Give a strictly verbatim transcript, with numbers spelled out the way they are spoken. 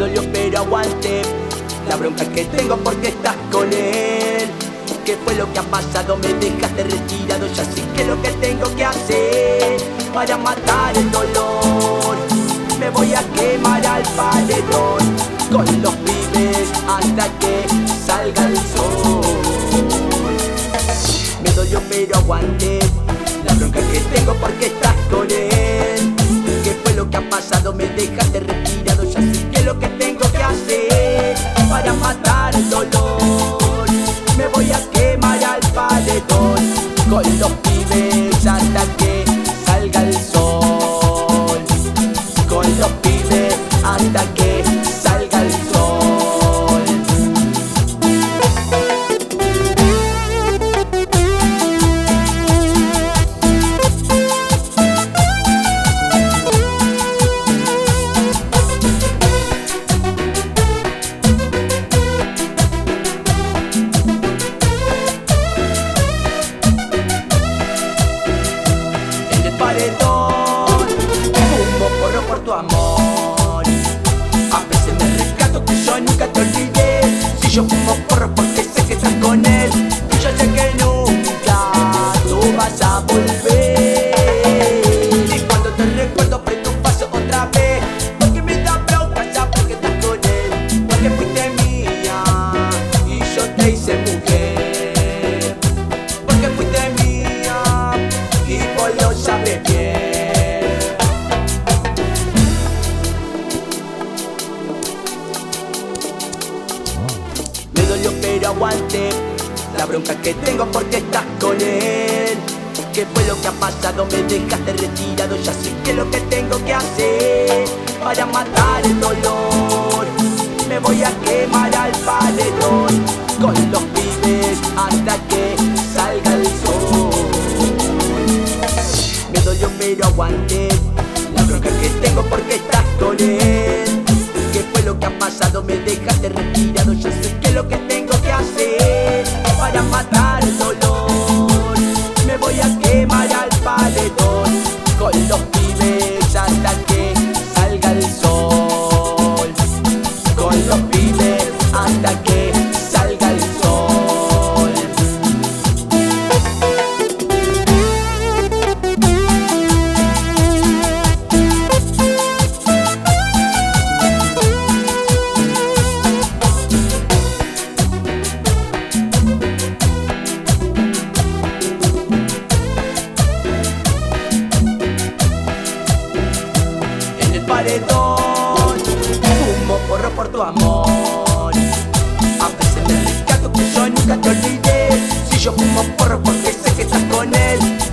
dolió pero aguanté la bronca que tengo porque estás con él. ¿Qué fue lo que ha pasado? Me dejaste retirado, ya sé que lo que tengo que hacer para matar el dolor. Me voy a quemar al paredón con los pibes hasta que salga el sol. Me dolió pero aguanté la bronca que tengo porque estás con él. ¿Qué fue lo que ha pasado? Me dejaste retirado, ya sé que lo que tengo que hacer para matar el dolor. Me voy a quemar al paredón con los pibes hasta que salga el sol. Con los pibes hasta que salga el sol. En el paredón fumo porro por tu amor. A veces me rescato que yo nunca te olvidé. Si yo fumo porro porque sé que estás con él, y yo sé que nunca tú vas a volver. Y cuando te recuerdo prendo un paso otra vez, porque me da bronca saber que estás con él. Porque fuiste mía y yo te hice mujer. Porque fuiste mía y vos lo sabes bien. Me dolió pero aguanté la bronca que tengo porque estás con él. ¿Qué fue lo que ha pasado? Me dejaste retirado, ya sé que lo que tengo que hacer para matar el dolor. Me voy a quemar al paredón con los pibes hasta que salga el sol. Me dolió pero aguanté la bronca que tengo porque estás con él. ¿Qué fue lo que ha pasado? Me dejaste retirado, ya sé que lo que tengo que hacer para matar el dolor. Me voy a quemar al paredón con los pibes hasta que salga el sol. Con los pibes hasta que salga el sol. En el paredón fumo porro por tu amor. A veces me rescato que yo nunca te olvidé. Si yo fumo porro porque sé que estás con él,